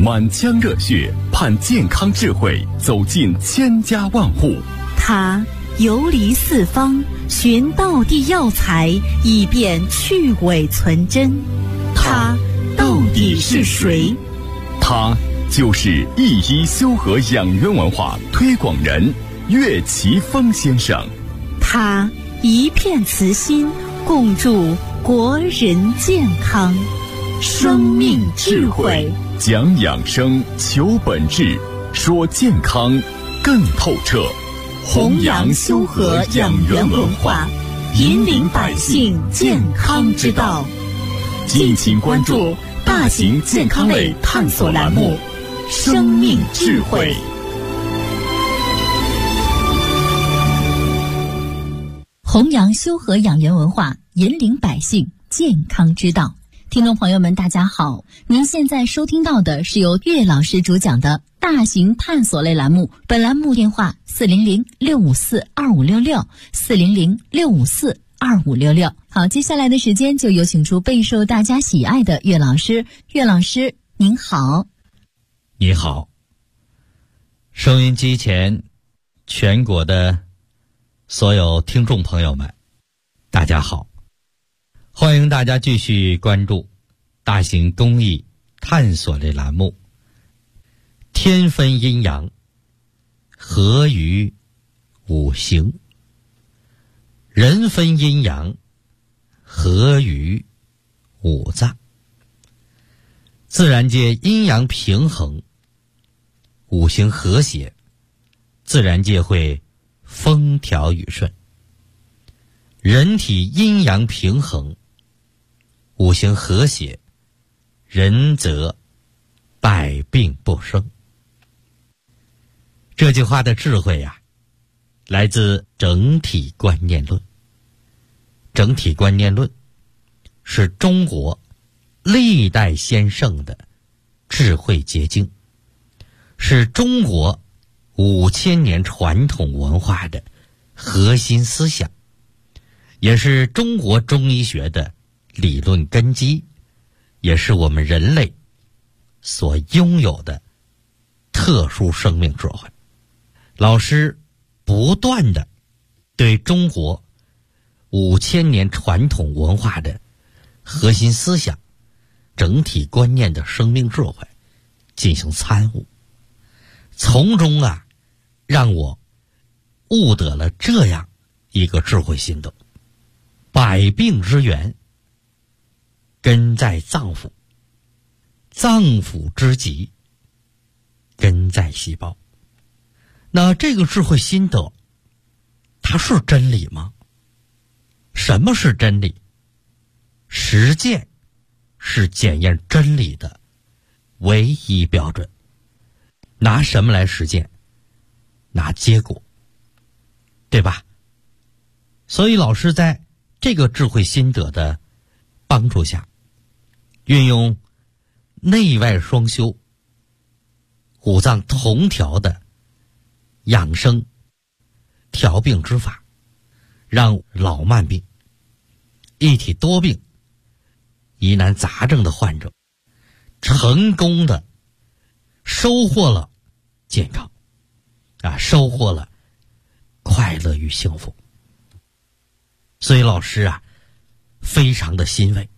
满腔热血盼健康智慧走进千家万户。 他游离四方，寻道地药材，以便去伪存真。他到底是谁？ 他就是一一修和养元文化推广人岳奇峰先生。 他一片慈心，共筑国人健康。生命智慧， 讲养生，求本质，说健康更透彻。 弘扬修和养元文化，引领百姓健康之道。 敬请关注大型健康类探索栏目《生命智慧》。 弘扬修和养元文化，引领百姓健康之道。听众朋友们大家好，您现在收听到的是由岳老师主讲的大型探索类栏目，本栏目电话400-654-2566 400-654-2566。好，接下来的时间就有请出备受大家喜爱的岳老师。岳老师您好。 你好，收音机前全国的所有听众朋友们大家好，欢迎大家继续关注大型公益探索类栏目天分阴阳，合于五行；人分阴阳，合于五脏。自然界阴阳平衡，五行和谐，自然界会风调雨顺。人体阴阳平衡，五行和谐，人则百病不生。这句话的智慧呀，来自整体观念论。整体观念论是中国历代先圣的智慧结晶，是中国5000年传统文化的核心思想，也是中国中医学的理论根基，也是我们人类所拥有的特殊生命智慧。老师不断地对中国5000年传统文化的核心思想、整体观念的生命智慧进行参悟，从中让我悟得了这样一个智慧心得：百病之源根在脏腑，脏腑之疾根在细胞。那这个智慧心得，它是真理吗？什么是真理？实践是检验真理的唯一标准。拿什么来实践？拿结果，对吧？所以老师在这个智慧心得的帮助下，运用内外双修、五脏同调的养生调病之法，让老慢病、一体多病、疑难杂症的患者成功的收获了健康，收获了快乐与幸福。所以老师非常的欣慰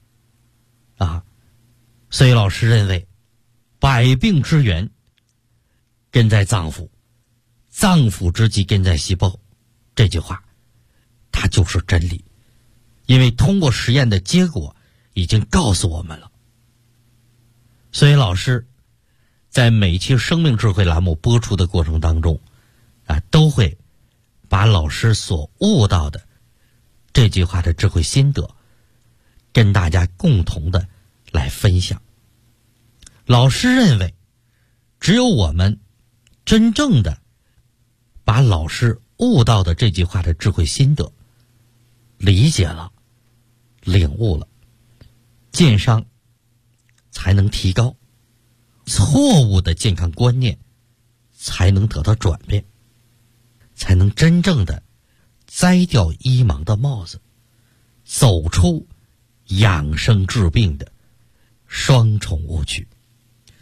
所以老师认为，百病之源根在脏腑，脏腑之疾根在细胞，这句话它就是真理，因为通过实验的结果已经告诉我们了。所以老师在每期生命智慧栏目播出的过程当中都会把老师所悟到的这句话的智慧心得跟大家共同的来分享。老师认为，只有我们真正的把老师悟到的这句话的智慧心得理解了、领悟了，健商才能提高，错误的健康观念才能得到转变，才能真正的摘掉医盲的帽子，走出养生治病的双重误区。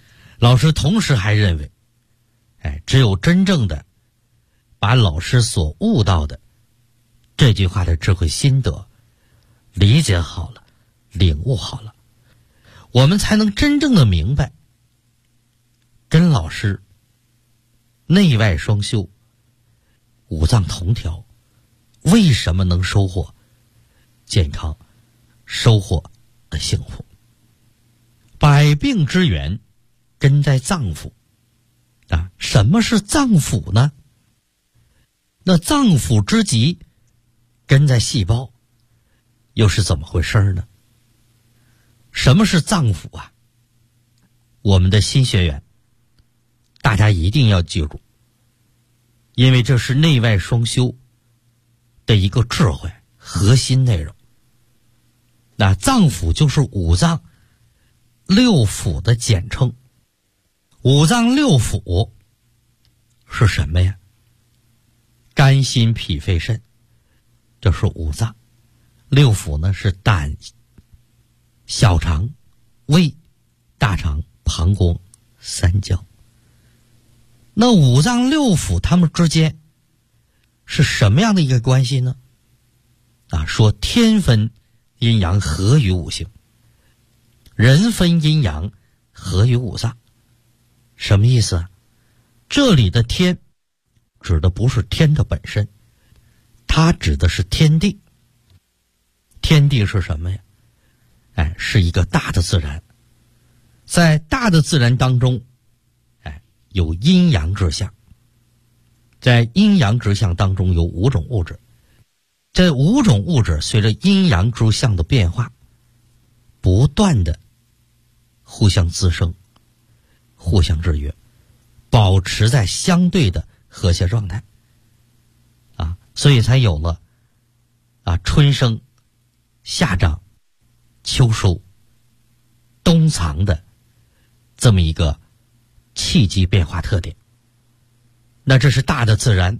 老师同时还认为，只有真正的把老师所悟到的这句话的智慧心得理解好了，领悟好了，我们才能真正的明白跟老师内外双修，五脏同调，为什么能收获健康，收获幸福。百病之源根在脏腑啊，什么是脏腑呢？那脏腑之极根在细胞，又是怎么回事呢？什么是脏腑啊？我们的新学员大家一定要记住，因为这是内外双修的一个智慧核心内容。那脏腑就是五脏六腑的简称。五脏六腑是什么呀？肝心脾肺肾，这是五脏。六腑呢是胆、小肠、胃、大肠、膀胱、三焦。那五脏六腑它们之间是什么样的一个关系呢？说天分阴阳合于五行，人分阴阳合于五脏。什么意思啊？这里的天指的不是天的本身，它指的是天地。天地是什么呀？是一个大的自然。在大的自然当中，有阴阳之象。在阴阳之象当中有五种物质，这五种物质随着阴阳之象的变化，不断的互相滋生，互相制约，保持在相对的和谐状态所以才有了春生、夏长、秋收、冬藏的这么一个气机变化特点。那这是大的自然，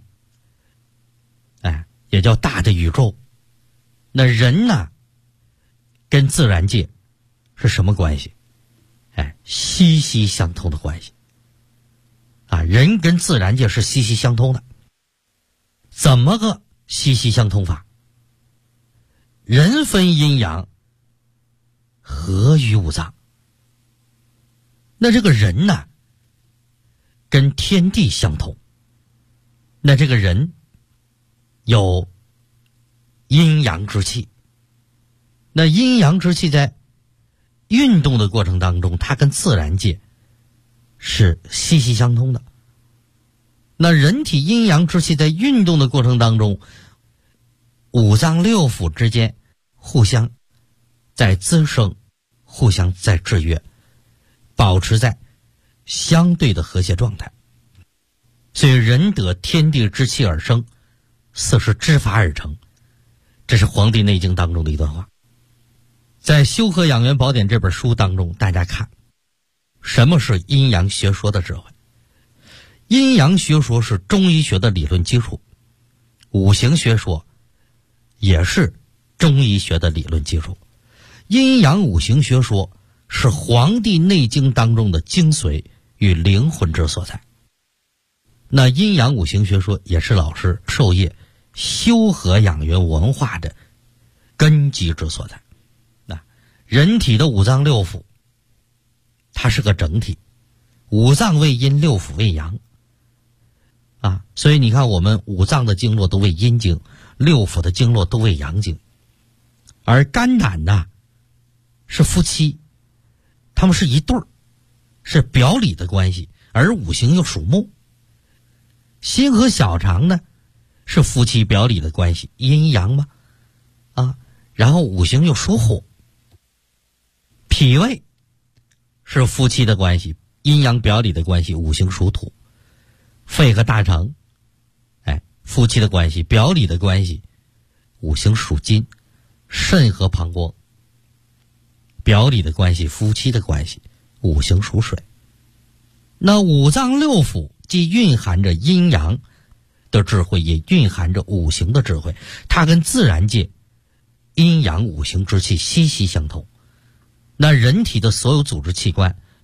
也叫大的宇宙。那人呢，跟自然界是什么关系？息息相通的关系人跟自然界是息息相通的。怎么个息息相通法？人分阴阳合于五脏。那这个人呢，跟天地相同。那这个人有阴阳之气，那阴阳之气在运动的过程当中，它跟自然界是息息相通的。那人体阴阳之气在运动的过程当中，五脏六腑之间互相在滋生，互相在制约，保持在相对的和谐状态。所以人得天地之气而生，四时之法而成。这是《黄帝内经》当中的一段话。在《修和养元宝典》这本书当中，大家看什么是阴阳学说的智慧。阴阳学说是中医学的理论基础，五行学说也是中医学的理论基础。阴阳五行学说是《黄帝内经》当中的精髓与灵魂之所在。那阴阳五行学说也是老师授业修和养元文化的根基之所在。人体的五脏六腑它是个整体，五脏为阴，六腑为阳所以你看我们五脏的经络都为阴经，六腑的经络都为阳经。而肝胆呢是夫妻，他们是一对儿，是表里的关系，而五行又属木。心和小肠呢是夫妻表里的关系，阴阳嘛然后五行又属火。脾胃是夫妻的关系，阴阳表里的关系，五行属土。肺和大肠夫妻的关系，表里的关系，五行属金。肾和膀胱表里的关系，夫妻的关系，五行属水。那五脏六腑既蕴含着阴阳的智慧，也蕴含着五行的智慧，它跟自然界阴阳五行之气息息相通。那人体的所有组织器官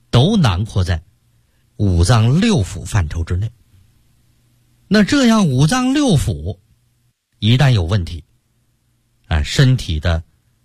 都囊括在五脏六腑范畴之内。那这样五脏六腑一旦有问题，身体的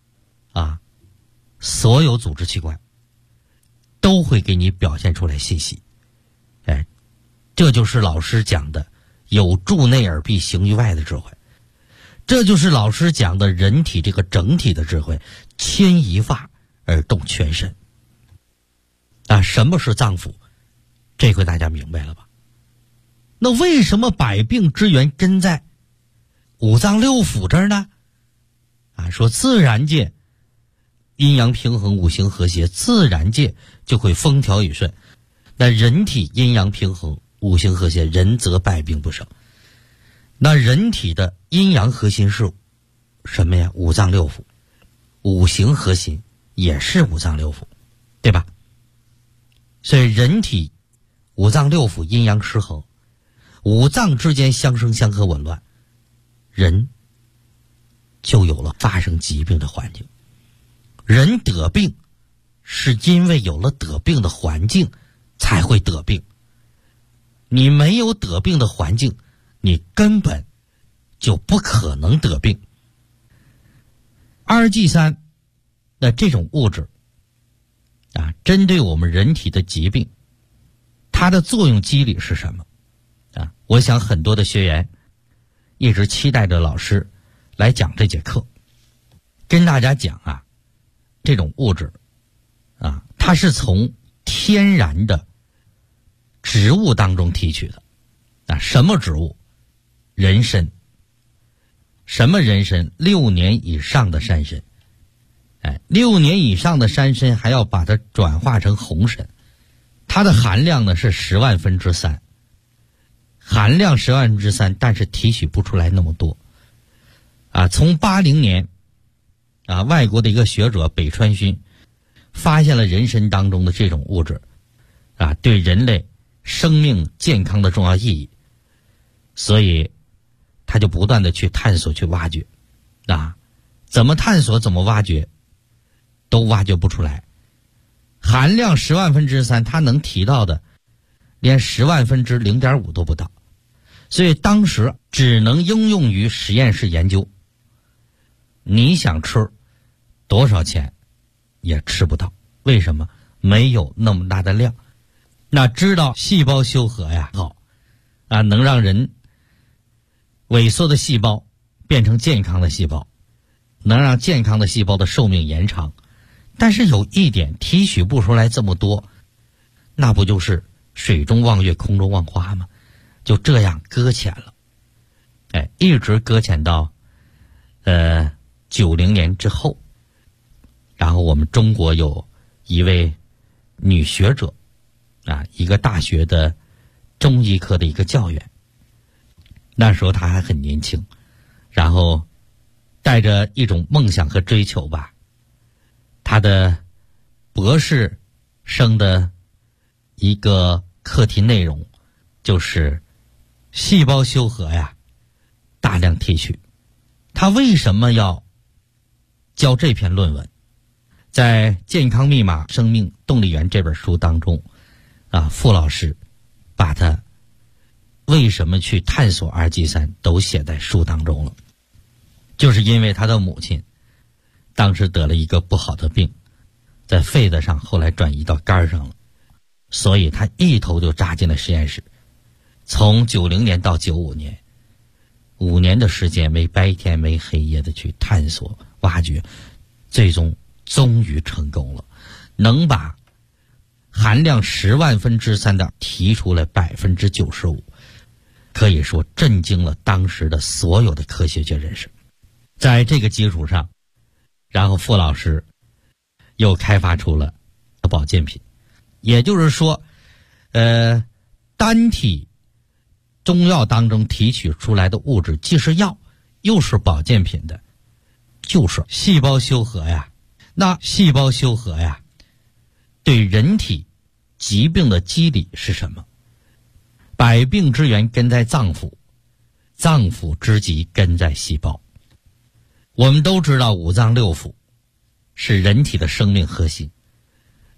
所有组织器官都会给你表现出来信息。这就是老师讲的有助内而必行于外的智慧，这就是老师讲的人体这个整体的智慧，牵一发而动全身。什么是脏腑？这回大家明白了吧？那为什么百病之源根在五脏六腑这儿呢？说自然界阴阳平衡，五行和谐，自然界就会风调雨顺。那人体阴阳平衡，五行和谐，人则百病不生。那人体的阴阳核心是什么呀？五脏六腑。五行核心也是五脏六腑，对吧？所以人体五脏六腑阴阳失衡，五脏之间相生相克紊乱，人就有了发生疾病的环境。人得病是因为有了得病的环境才会得病，你没有得病的环境，你根本就不可能得病。2G3 的这种物质针对我们人体的疾病，它的作用机理是什么？我想很多的学员一直期待着老师来讲这节课，跟大家讲这种物质它是从天然的植物当中提取的。什么植物？人参。什么人参？6年以上的山参。6年以上的山参还要把它转化成红参，它的含量呢是10万分之3，含量10万分之3，但是提取不出来那么多。从80年外国的一个学者北川勋发现了人参当中的这种物质对人类生命健康的重要意义，所以他就不断的去探索去挖掘怎么探索怎么挖掘都挖掘不出来。含量10万分之3，他能提到的连10万分之0.5都不到，所以当时只能应用于实验室研究。你想吃多少钱也吃不到，为什么？没有那么大的量。那知道细胞修和好能让人萎缩的细胞变成健康的细胞，能让健康的细胞的寿命延长。但是有一点，提取不出来这么多，那不就是水中望月空中望花吗？就这样搁浅了。一直搁浅到90年之后，然后我们中国有一位女学者一个大学的中医科的一个教员，那时候她还很年轻，然后带着一种梦想和追求吧，她的博士生的一个课题内容就是细胞修和大量提取。她为什么要教这篇论文？在《健康密码生命动力源》这本书当中傅老师把他为什么去探索2G3都写在书当中了。就是因为他的母亲当时得了一个不好的病，在肺子上，后来转移到肝上了，所以他一头就扎进了实验室。从90年到95年，5年的时间，没白天没黑夜的去探索挖掘，最终终于成功了，能把含量10万分之3的提出来95%，可以说震惊了当时的所有的科学界人士。在这个基础上，然后傅老师又开发出了保健品，也就是说单体中药当中提取出来的物质既是药又是保健品的，就是细胞修和那细胞修和对人体疾病的机理是什么？百病之源根在脏腑，脏腑之疾根在细胞。我们都知道五脏六腑是人体的生命核心，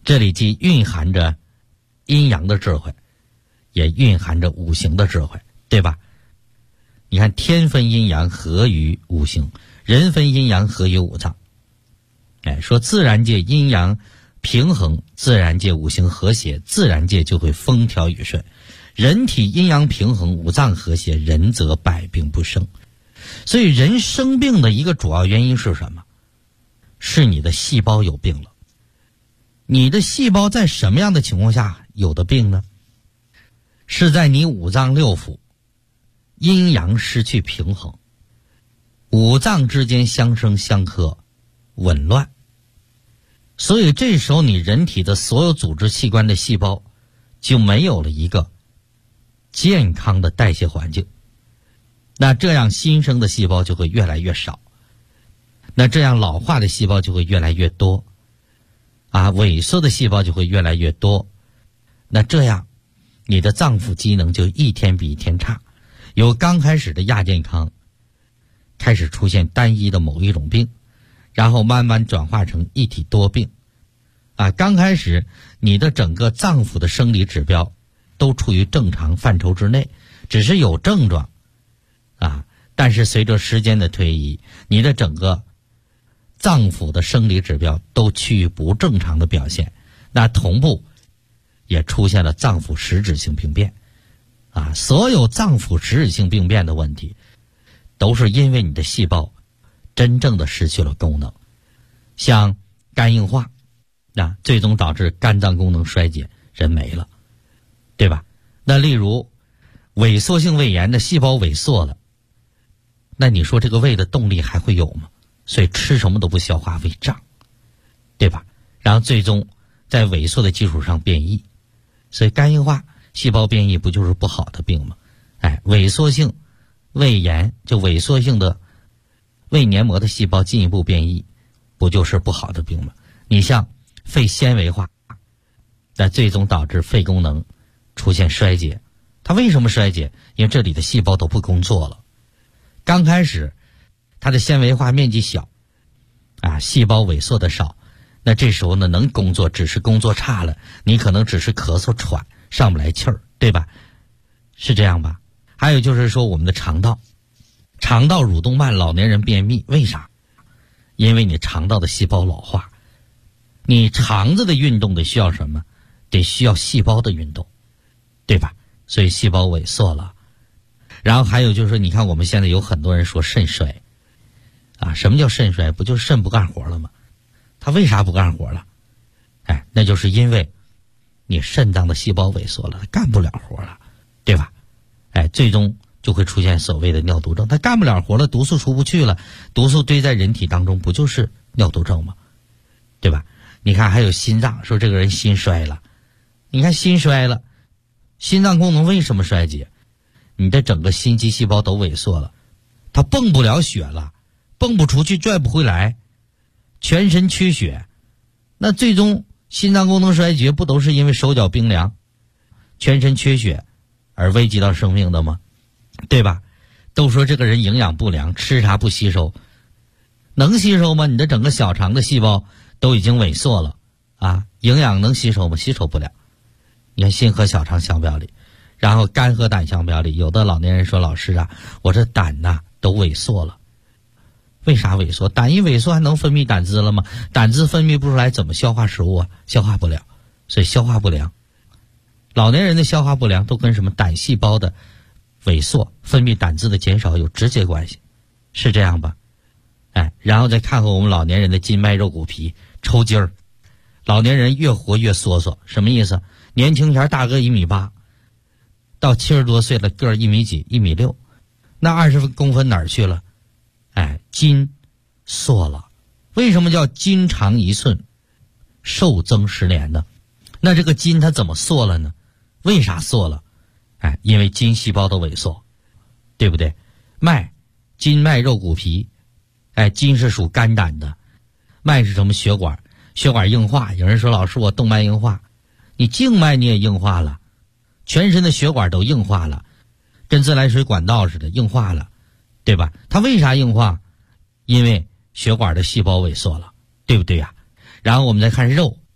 这里既蕴含着阴阳的智慧，也蕴含着五行的智慧，对吧？你看天分阴阳合于五行，人分阴阳合于五脏。说自然界阴阳平衡，自然界五行和谐，自然界就会风调雨顺。人体阴阳平衡，五脏和谐，人则百病不生。所以人生病的一个主要原因是什么？是你的细胞有病了。你的细胞在什么样的情况下有的病呢？是在你五脏六腑阴阳失去平衡，五脏之间相生相克，紊乱。所以这时候你人体的所有组织器官的细胞就没有了一个健康的代谢环境，那这样新生的细胞就会越来越少，那这样老化的细胞就会越来越多萎缩的细胞就会越来越多，那这样你的脏腑机能就一天比一天差，由刚开始的亚健康开始出现单一的某一种病，然后慢慢转化成一体多病刚开始你的整个脏腑的生理指标都处于正常范畴之内，只是有症状但是随着时间的推移，你的整个脏腑的生理指标都趋于不正常的表现，那同步也出现了脏腑实质性病变所有脏腑实质性病变的问题都是因为你的细胞真正的失去了功能，像肝硬化最终导致肝脏功能衰竭，人没了，对吧？那例如萎缩性胃炎的细胞萎缩了，那你说这个胃的动力还会有吗？所以吃什么都不消化，胃胀，对吧？然后最终在萎缩的基础上变异，所以肝硬化细胞变异不就是不好的病吗？萎缩性胃炎就萎缩性的胃黏膜的细胞进一步变异，不就是不好的病吗？你像肺纤维化，那最终导致肺功能出现衰竭。它为什么衰竭？因为这里的细胞都不工作了。刚开始它的纤维化面积小细胞萎缩的少，那这时候呢能工作只是工作差了，你可能只是咳嗽喘上不来气儿，对吧？是这样吧？还有就是说我们的肠道蠕动慢，老年人便秘，为啥？因为你肠道的细胞老化，你肠子的运动得需要什么？得需要细胞的运动，对吧？所以细胞萎缩了。然后还有就是你看我们现在有很多人说肾衰什么叫肾衰？不就是肾不干活了吗？他为啥不干活了？那就是因为你肾脏的细胞萎缩了，它干不了活了，对吧？最终就会出现所谓的尿毒症，它干不了活了，毒素出不去了，毒素堆在人体当中，不就是尿毒症吗？对吧？你看还有心脏，说这个人心衰了，你看心衰了，心脏功能为什么衰竭？你的整个心肌细胞都萎缩了，它泵不了血了，泵不出去，拽不回来，全身缺血，那最终心脏功能衰竭不都是因为手脚冰凉，全身缺血而危及到生命的吗？对吧？都说这个人营养不良，吃啥不吸收，能吸收吗？你的整个小肠的细胞都已经萎缩了营养能吸收吗？吸收不了。你看心和小肠相表里，然后肝和胆相表里，有的老年人说老师我这胆都萎缩了。为啥萎缩？胆一萎缩还能分泌胆汁了吗？胆汁分泌不出来，怎么消化食物消化不了，所以消化不良。老年人的消化不良都跟什么胆细胞的萎缩、分泌胆汁的减少有直接关系，是这样吧？然后再看看我们老年人的筋脉肉骨皮抽筋儿，老年人越活越缩缩，什么意思？年轻前大个1.8米，到70多岁了个儿1米几、1.6米，那20公分哪儿去了？筋缩了。为什么叫筋长1寸，寿增10年呢？那这个筋它怎么缩了呢？为啥缩了？因为筋细胞的萎缩，对不对？筋脉肉骨皮，筋是属肝胆的，脉是什么？血管，血管硬化。有人说老师我动脉硬化，你静脉你也硬化了，全身的血管都硬化了，跟自来水管道似的硬化了，对吧？它为啥硬化？因为血管的细胞萎缩了，对不对呀？然后我们再看肉，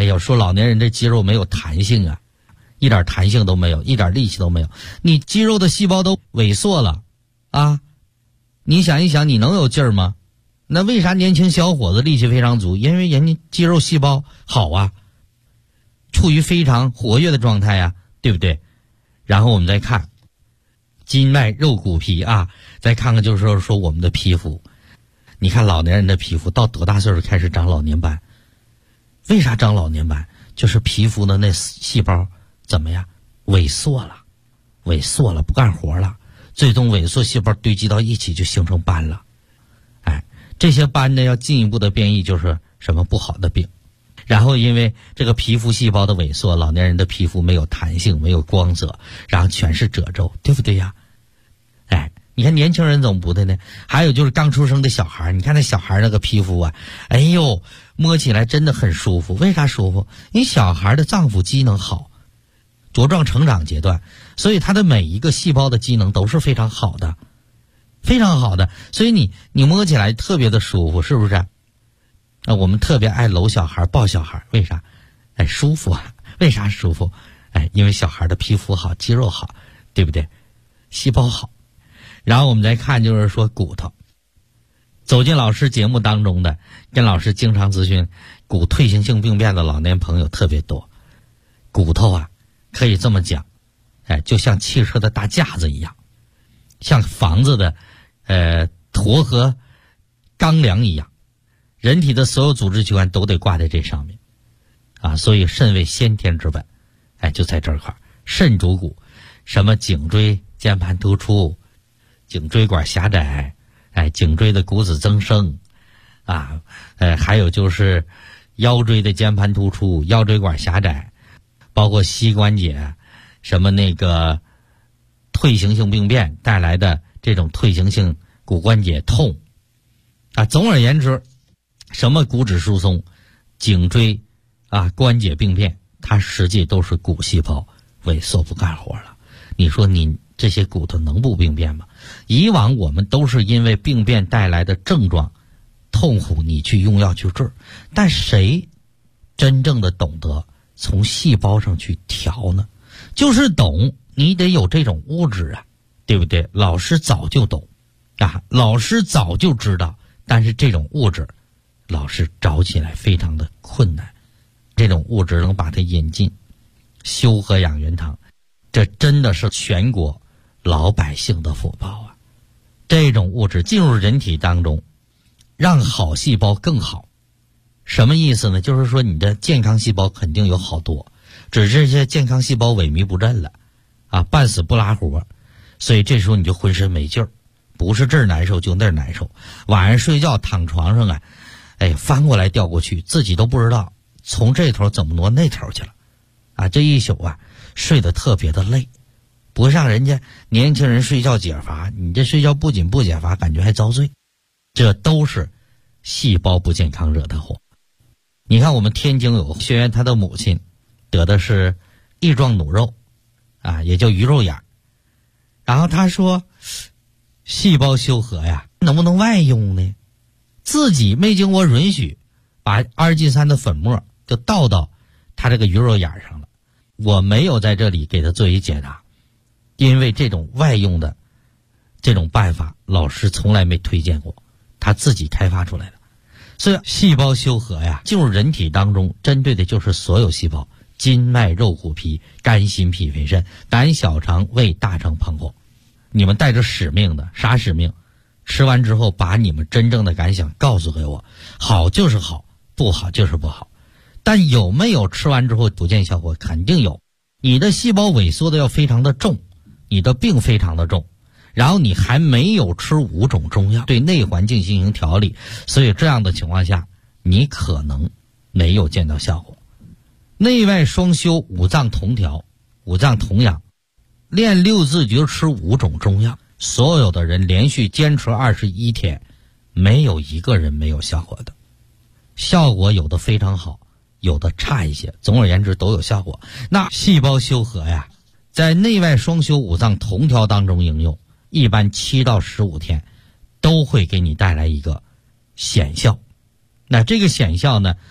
哎呦，说老年人这肌肉没有弹性啊，一点弹性都没有，一点力气都没有，你肌肉的细胞都萎缩了啊！你想一想，你能有劲儿吗？那为啥年轻小伙子力气非常足？因为人家肌肉细胞好啊，处于非常活跃的状态呀，对不对？然后我们再看筋脉肉骨皮啊，再看看就是说我们的皮肤。你看老年人的皮肤到多大岁数开始长老年斑？为啥长老年斑？就是皮肤的那细胞怎么样？萎缩了，不干活了，最终萎缩细胞堆积到一起就形成斑了。哎，这些斑呢要进一步的变异，就是什么不好的病。然后因为这个皮肤细胞的萎缩，老年人的皮肤没有弹性，没有光泽，然后全是褶皱，对不对呀？哎，你看年轻人怎么不的呢？还有就是刚出生的小孩，你看那小孩那个皮肤啊，哎呦，摸起来真的很舒服。为啥舒服？因为小孩的脏腑机能好，茁壮成长阶段，所以他的每一个细胞的机能都是非常好的，非常好的，所以你摸起来特别的舒服，是不是？我们特别爱搂小孩抱小孩，为啥？哎，舒服啊！为啥舒服？哎，因为小孩的皮肤好，肌肉好，对不对？细胞好。然后我们再看就是说骨头，走进老师节目当中的跟老师经常咨询骨退行性病变的老年朋友特别多。骨头啊可以这么讲，哎，就像汽车的大架子一样，像房子的坨和钢梁一样，人体的所有组织器官都得挂在这上面啊，所以肾为先天之本，哎，就在这块，肾主骨，什么颈椎间盘突出，颈椎管狭窄，哎，颈椎的骨质增生啊，还有就是腰椎的间盘突出，腰椎管狭窄，包括膝关节，什么那个退行性病变带来的这种退行性骨关节痛啊，总而言之，什么骨质疏松、颈椎啊关节病变，它实际都是骨细胞萎缩不干活了。你说你这些骨头能不病变吗？以往我们都是因为病变带来的症状痛苦，你去用药去治，但谁真正的懂得从细胞上去调呢？就是懂，你得有这种物质啊，对不对？老师早就懂啊，老师早就知道，但是这种物质老师找起来非常的困难。这种物质能把它引进修和养元堂，这真的是全国老百姓的福报啊！这种物质进入人体当中，让好细胞更好。什么意思呢？就是说你的健康细胞肯定有好多，只是这些健康细胞萎靡不振了啊，半死不拉活，所以这时候你就浑身没劲儿，不是这儿难受就那儿难受，晚上睡觉躺床上啊，哎，翻过来调过去，自己都不知道从这头怎么挪那头去了啊！这一宿啊睡得特别的累，不像人家年轻人睡觉解乏，你这睡觉不仅不解乏，感觉还遭罪。这都是细胞不健康惹的祸。你看我们天津有个学员，他的母亲得的是翼状弩肉啊，也叫鱼肉眼，然后他说细胞修和呀能不能外用呢？自己没经过允许把阿尔金酸的粉末就倒到他这个鱼肉眼上了。我没有在这里给他做一解答，因为这种外用的这种办法老师从来没推荐过，他自己开发出来的。所以细胞修和呀进入人体当中，针对的就是所有细胞，筋脉肉骨皮、肝心脾肺肾、胆小肠胃大肠膀胱。你们带着使命的，啥使命？吃完之后把你们真正的感想告诉给我，好就是好，不好就是不好。但有没有吃完之后不见效果？肯定有。你的细胞萎缩的要非常的重，你的病非常的重，然后你还没有吃5种中药对内环境进行调理，所以这样的情况下你可能没有见到效果。内外双修，五脏同调，五脏同养，练6字诀，吃5种中药，所有的人连续坚持21天，没有一个人没有效果的。效果有的非常好，有的差一些，总而言之都有效果。那细胞修和呀，在内外双修五脏同调当中应用，一般7到15天都会给你带来一个显效。那这个显效呢，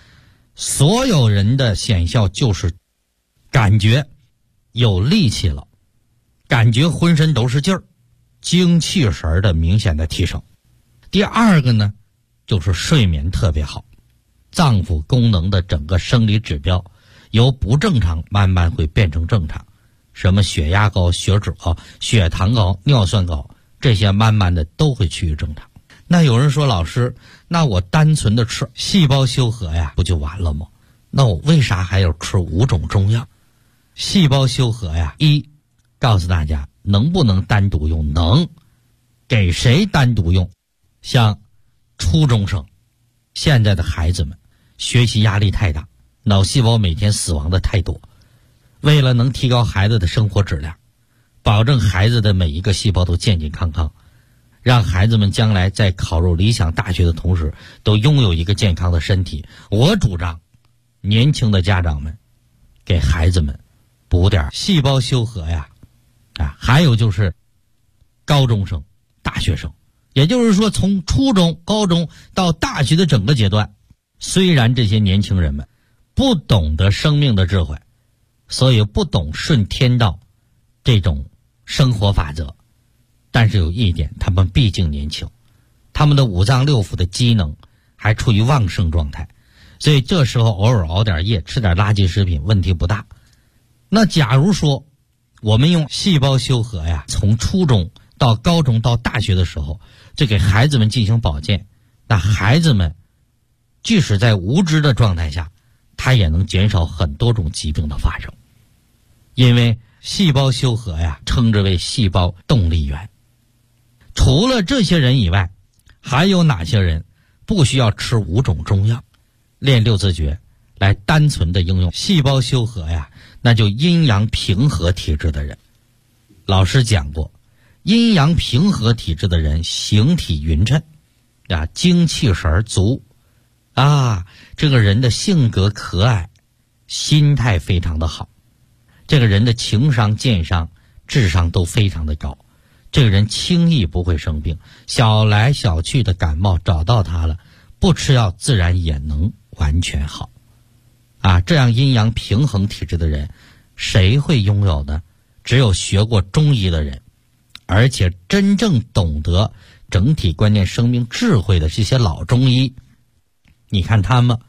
所有人的显效就是感觉有力气了，感觉浑身都是劲儿，精气神的明显的提升。第二个呢，就是睡眠特别好，脏腑功能的整个生理指标由不正常慢慢会变成正常，什么血压高、血脂高、血糖高、尿酸高，这些慢慢的都会趋于正常。那有人说，老师，那我单纯的吃细胞修和呀，不就完了吗？那我为啥还要吃5种中药？细胞修和呀，告诉大家能不能单独用？能。给谁单独用？像初中生，现在的孩子们学习压力太大，脑细胞每天死亡的太多，为了能提高孩子的生活质量，保证孩子的每一个细胞都健健康康，让孩子们将来在考入理想大学的同时都拥有一个健康的身体，我主张年轻的家长们给孩子们补点细胞修和呀。还有就是高中生、大学生，也就是说从初中、高中到大学的整个阶段，虽然这些年轻人们不懂得生命的智慧，所以不懂顺天道这种生活法则，但是有一点，他们毕竟年轻，他们的五脏六腑的机能还处于旺盛状态，所以这时候偶尔熬点夜，吃点垃圾食品问题不大。那假如说我们用细胞修和呀，从初中到高中到大学的时候，就给孩子们进行保健，那孩子们即使在无知的状态下，他也能减少很多种疾病的发生。因为细胞修和呀，称之为细胞动力源。除了这些人以外，还有哪些人不需要吃5种中药，练6字诀来单纯的应用细胞修和呀？那就阴阳平和体质的人。老师讲过，阴阳平和体质的人形体匀称精气神足这个人的性格可爱，心态非常的好，这个人的情商、健商、智商都非常的高，这个人轻易不会生病，小来小去的感冒找到他了，不吃药自然也能完全好这样阴阳平衡体质的人谁会拥有呢？只有学过中医的人，而且真正懂得整体观念生命智慧的这些老中医。你看他们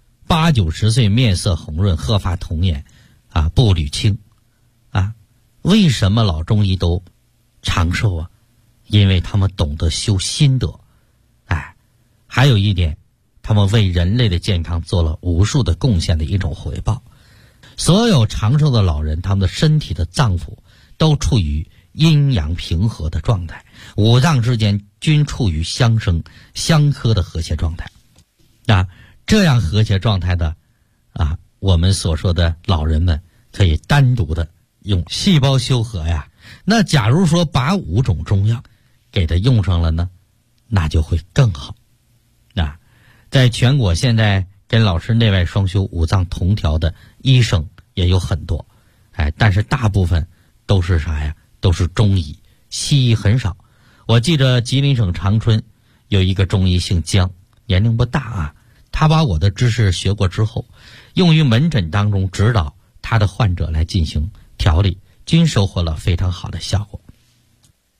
8、90岁面色红润，鹤发童颜步履轻为什么老中医都长寿因为他们懂得修心德。还有一点，他们为人类的健康做了无数的贡献的一种回报。所有长寿的老人，他们的身体的脏腑都处于阴阳平和的状态，五脏之间均处于相生相克的和谐状态这样和谐状态的我们所说的老人们可以单独的用细胞修和呀。那假如说把5种中药给他用上了呢，那就会更好在全国现在跟老师内外双修五脏同调的医生也有很多但是大部分都是啥呀？都是中医，西医很少。我记得吉林省长春有一个中医姓姜，年龄不大他把我的知识学过之后，用于门诊当中指导他的患者来进行调理，均收获了非常好的效果。